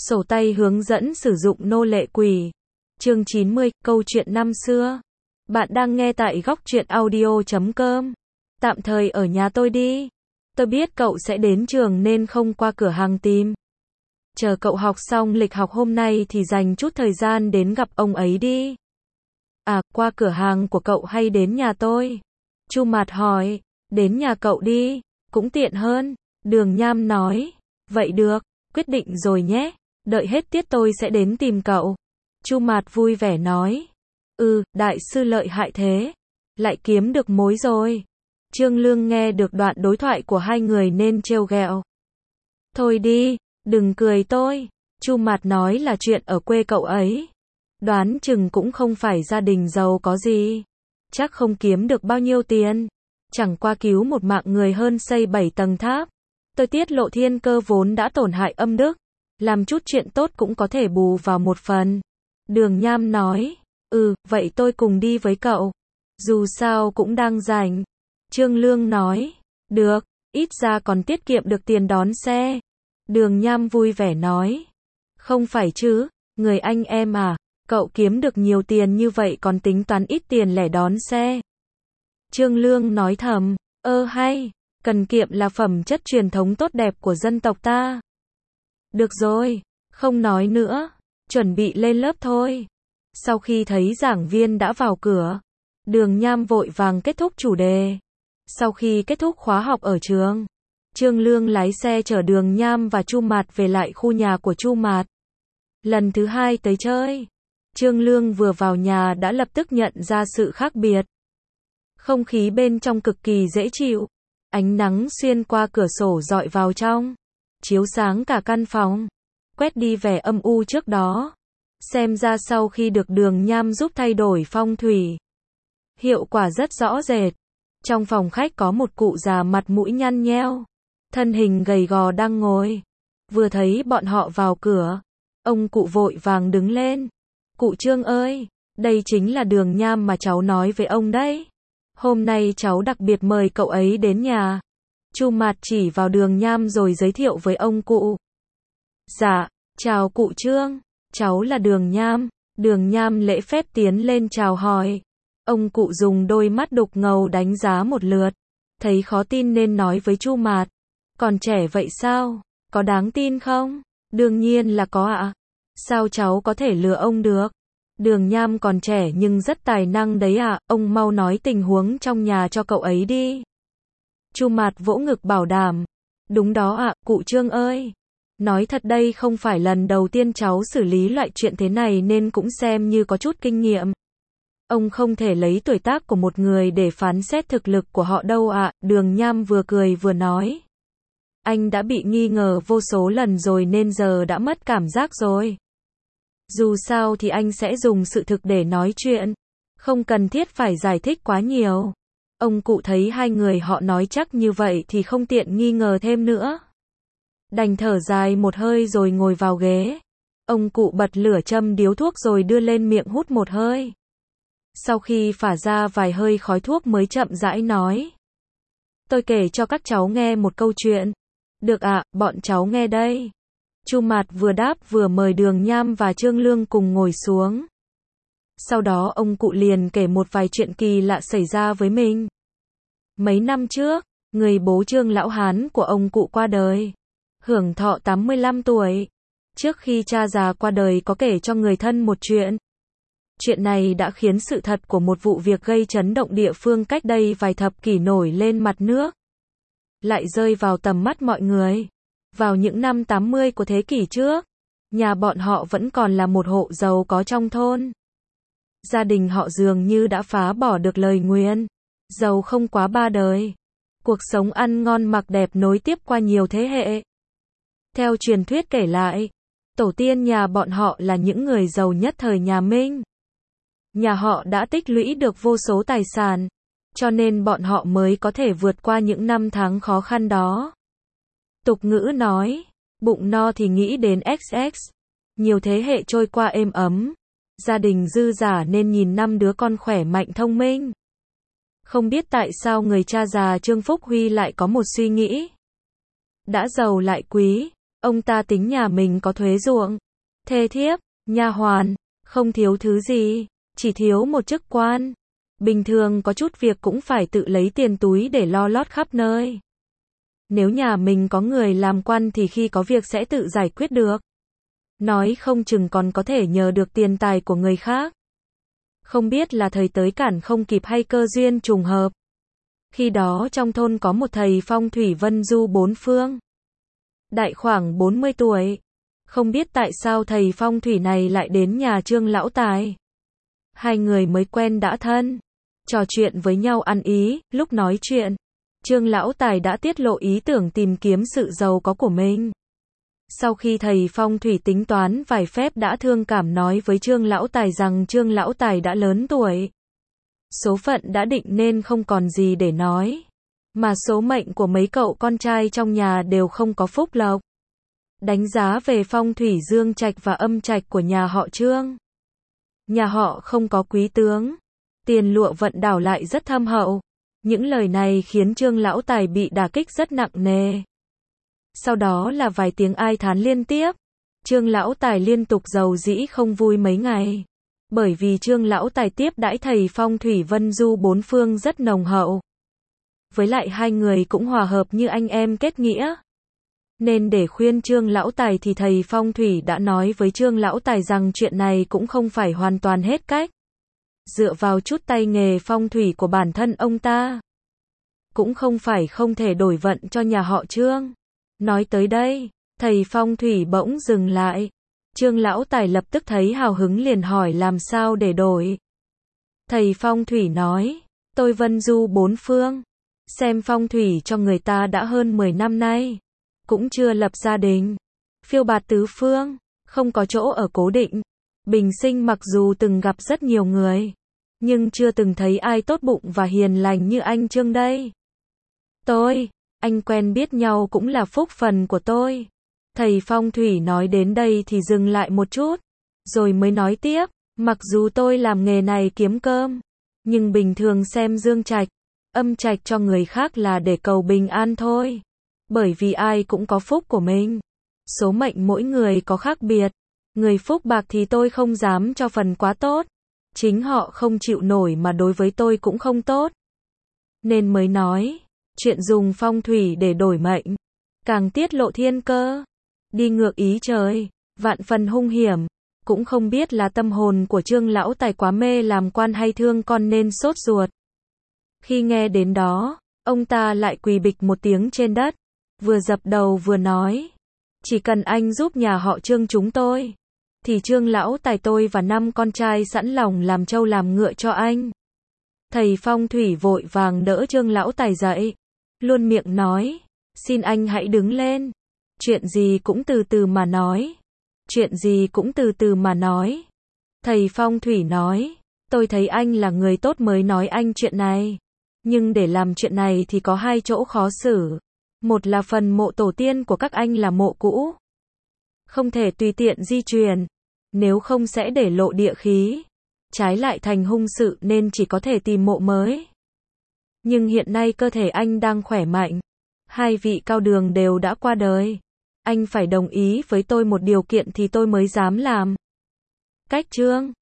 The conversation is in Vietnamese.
Sổ tay hướng dẫn sử dụng nô lệ quỷ. Chương 90, câu chuyện năm xưa. Bạn đang nghe tại góc truyện audio.com. Tạm thời ở nhà tôi đi. Tôi biết cậu sẽ đến trường nên không qua cửa hàng tìm. Chờ cậu học xong lịch học hôm nay thì dành chút thời gian đến gặp ông ấy đi. À, qua cửa hàng của cậu hay đến nhà tôi? Chu Mạt hỏi. Đến nhà cậu đi, cũng tiện hơn. Đường Nham nói. Vậy được, quyết định rồi nhé. Đợi hết tiết tôi sẽ đến tìm cậu. Chu Mạt vui vẻ nói. Đại sư lợi hại thế. Lại kiếm được mối rồi. Trương Lương nghe được đoạn đối thoại của hai người nên trêu ghẹo. Thôi đi, đừng cười tôi. Chu Mạt nói là chuyện ở quê cậu ấy. Đoán chừng cũng không phải gia đình giàu có gì. Chắc không kiếm được bao nhiêu tiền. Chẳng qua cứu một mạng người hơn xây 7 tầng tháp. Tôi tiết lộ thiên cơ vốn đã tổn hại âm đức. Làm chút chuyện tốt cũng có thể bù vào một phần. Đường Nham nói. Vậy tôi cùng đi với cậu. Dù sao cũng đang rảnh. Trương Lương nói. Được, ít ra còn tiết kiệm được tiền đón xe. Đường Nham vui vẻ nói. Không phải chứ, người anh em à, cậu kiếm được nhiều tiền như vậy còn tính toán ít tiền lẻ đón xe. Trương Lương nói thầm. Hay, cần kiệm là phẩm chất truyền thống tốt đẹp của dân tộc ta. Được rồi, không nói nữa, chuẩn bị lên lớp thôi. Sau khi thấy giảng viên đã vào cửa, Đường Nham vội vàng kết thúc chủ đề. Sau khi kết thúc khóa học ở trường, Trương Lương lái xe chở Đường Nham và Chu Mạt về lại khu nhà của Chu Mạt. Lần thứ hai tới chơi, Trương Lương vừa vào nhà đã lập tức nhận ra sự khác biệt. Không khí bên trong cực kỳ dễ chịu, ánh nắng xuyên qua cửa sổ rọi vào trong, chiếu sáng cả căn phòng, quét đi vẻ âm u trước đó. Xem ra sau khi được Đường Nham giúp thay đổi phong thủy, hiệu quả rất rõ rệt. Trong phòng khách có một cụ già mặt mũi nhăn nheo, thân hình gầy gò đang ngồi. Vừa thấy bọn họ vào cửa, ông cụ vội vàng đứng lên. Cụ Trương ơi, đây chính là Đường Nham mà cháu nói với ông đấy. Hôm nay cháu đặc biệt mời cậu ấy đến nhà. Chu Mạt chỉ vào Đường Nham rồi giới thiệu với ông cụ. Dạ, chào cụ Trương, cháu là Đường Nham. Đường Nham lễ phép tiến lên chào hỏi. Ông cụ dùng đôi mắt đục ngầu đánh giá một lượt, thấy khó tin nên nói với Chu Mạt. Còn trẻ vậy sao? Có đáng tin không? Đương nhiên là có ạ. Sao cháu có thể lừa ông được? Đường Nham còn trẻ nhưng rất tài năng đấy ạ. Ông mau nói tình huống trong nhà cho cậu ấy đi. Chu Mạt vỗ ngực bảo đảm. Đúng đó ạ, cụ Trương ơi. Nói thật đây không phải lần đầu tiên cháu xử lý loại chuyện thế này nên cũng xem như có chút kinh nghiệm. Ông không thể lấy tuổi tác của một người để phán xét thực lực của họ đâu ạ. Đường Nham vừa cười vừa nói. Anh đã bị nghi ngờ vô số lần rồi nên giờ đã mất cảm giác rồi. Dù sao thì anh sẽ dùng sự thực để nói chuyện. Không cần thiết phải giải thích quá nhiều. Ông cụ thấy hai người họ nói chắc như vậy thì không tiện nghi ngờ thêm nữa. Đành thở dài một hơi rồi ngồi vào ghế. Ông cụ bật lửa châm điếu thuốc rồi đưa lên miệng hút một hơi. Sau khi phả ra vài hơi khói thuốc mới chậm rãi nói. Tôi kể cho các cháu nghe một câu chuyện. Được ạ, bọn cháu nghe đây. Chu Mạt vừa đáp vừa mời Đường Nham và Trương Lương cùng ngồi xuống. Sau đó ông cụ liền kể một vài chuyện kỳ lạ xảy ra với mình. Mấy năm trước, người bố Trương lão hán của ông cụ qua đời, hưởng thọ 85 tuổi. Trước khi cha già qua đời có kể cho người thân một chuyện. Chuyện này đã khiến sự thật của một vụ việc gây chấn động địa phương cách đây vài thập kỷ nổi lên mặt nước, lại rơi vào tầm mắt mọi người. Vào những năm 80 của thế kỷ trước, nhà bọn họ vẫn còn là một hộ giàu có trong thôn. Gia đình họ dường như đã phá bỏ được lời nguyền, giàu không quá 3 đời. Cuộc sống ăn ngon mặc đẹp nối tiếp qua nhiều thế hệ. Theo truyền thuyết kể lại, tổ tiên nhà bọn họ là những người giàu nhất thời nhà Minh. Nhà họ đã tích lũy được vô số tài sản, cho nên bọn họ mới có thể vượt qua những năm tháng khó khăn đó. Tục ngữ nói, bụng no thì nghĩ đến XX. Nhiều thế hệ trôi qua êm ấm, gia đình dư dả nên nhìn 5 đứa con khỏe mạnh thông minh. Không biết tại sao người cha già Trương Phúc Huy lại có một suy nghĩ. Đã giàu lại quý, Ông ta tính nhà mình có thuế ruộng, thê thiếp, nha hoàn, không thiếu thứ gì, chỉ thiếu một chức quan. Bình thường có chút việc cũng phải tự lấy tiền túi để lo lót khắp nơi. Nếu nhà mình có người làm quan thì khi có việc sẽ tự giải quyết được. Nói không chừng còn có thể nhờ được tiền tài của người khác. Không biết là thời tới cản không kịp hay cơ duyên trùng hợp. Khi đó trong thôn có một thầy phong thủy vân du bốn phương. Đại khoảng 40 tuổi. Không biết tại sao thầy phong thủy này lại đến nhà Trương Lão Tài. Hai người mới quen đã thân. Trò chuyện với nhau ăn ý, lúc nói chuyện. Trương Lão Tài đã tiết lộ ý tưởng tìm kiếm sự giàu có của mình. Sau khi thầy phong thủy tính toán vài phép đã thương cảm nói với Trương Lão Tài rằng Trương Lão Tài đã lớn tuổi. Số phận đã định nên không còn gì để nói. Mà số mệnh của mấy cậu con trai trong nhà đều không có phúc lộc. Đánh giá về phong thủy dương trạch và âm trạch của nhà họ Trương. Nhà họ không có quý tướng. Tiền lụa vận đảo lại rất thâm hậu. Những lời này khiến Trương Lão Tài bị đả kích rất nặng nề. Sau đó là vài tiếng ai thán liên tiếp. Trương Lão Tài liên tục rầu rĩ không vui mấy ngày. Bởi vì Trương Lão Tài tiếp đãi thầy phong thủy vân du bốn phương rất nồng hậu. Với lại hai người cũng hòa hợp như anh em kết nghĩa. Nên để khuyên Trương Lão Tài thì thầy phong thủy đã nói với Trương Lão Tài rằng chuyện này cũng không phải hoàn toàn hết cách. Dựa vào chút tay nghề phong thủy của bản thân ông ta, cũng không phải không thể đổi vận cho nhà họ Trương. Nói tới đây, thầy phong thủy bỗng dừng lại. Trương Lão Tài lập tức thấy hào hứng liền hỏi làm sao để đổi. Thầy phong thủy nói, tôi vân du bốn phương, xem phong thủy cho người ta đã hơn 10 năm nay, cũng chưa lập gia đình, phiêu bạt tứ phương, không có chỗ ở cố định. Bình sinh mặc dù từng gặp rất nhiều người, nhưng chưa từng thấy ai tốt bụng và hiền lành như anh Trương đây. Anh quen biết nhau cũng là phúc phần của tôi. Thầy phong thủy nói đến đây thì dừng lại một chút, rồi mới nói tiếp, mặc dù tôi làm nghề này kiếm cơm, nhưng bình thường xem dương trạch, âm trạch cho người khác là để cầu bình an thôi. Bởi vì ai cũng có phúc của mình. Số mệnh mỗi người có khác biệt. Người phúc bạc thì tôi không dám cho phần quá tốt. Chính họ không chịu nổi mà đối với tôi cũng không tốt. Nên mới nói, chuyện dùng phong thủy để đổi mệnh, càng tiết lộ thiên cơ, đi ngược ý trời, vạn phần hung hiểm. Cũng không biết là tâm hồn của Trương Lão Tài quá mê làm quan hay thương con nên sốt ruột. Khi nghe đến đó, ông ta lại quỳ bịch một tiếng trên đất, vừa dập đầu vừa nói, chỉ cần anh giúp nhà họ Trương chúng tôi, thì Trương Lão Tài tôi và 5 con trai sẵn lòng làm trâu làm ngựa cho anh. Thầy phong thủy vội vàng đỡ Trương Lão Tài dậy, luôn miệng nói, xin anh hãy đứng lên, chuyện gì cũng từ từ mà nói, chuyện gì cũng từ từ mà nói. Thầy phong thủy nói, tôi thấy anh là người tốt mới nói anh chuyện này, nhưng để làm chuyện này thì có hai chỗ khó xử. Một là phần mộ tổ tiên của các anh là mộ cũ, không thể tùy tiện di chuyển, nếu không sẽ để lộ địa khí, trái lại thành hung sự nên chỉ có thể tìm mộ mới. Nhưng hiện nay cơ thể anh đang khỏe mạnh, hai vị cao đường đều đã qua đời, anh phải đồng ý với tôi một điều kiện thì tôi mới dám làm. Cách Trương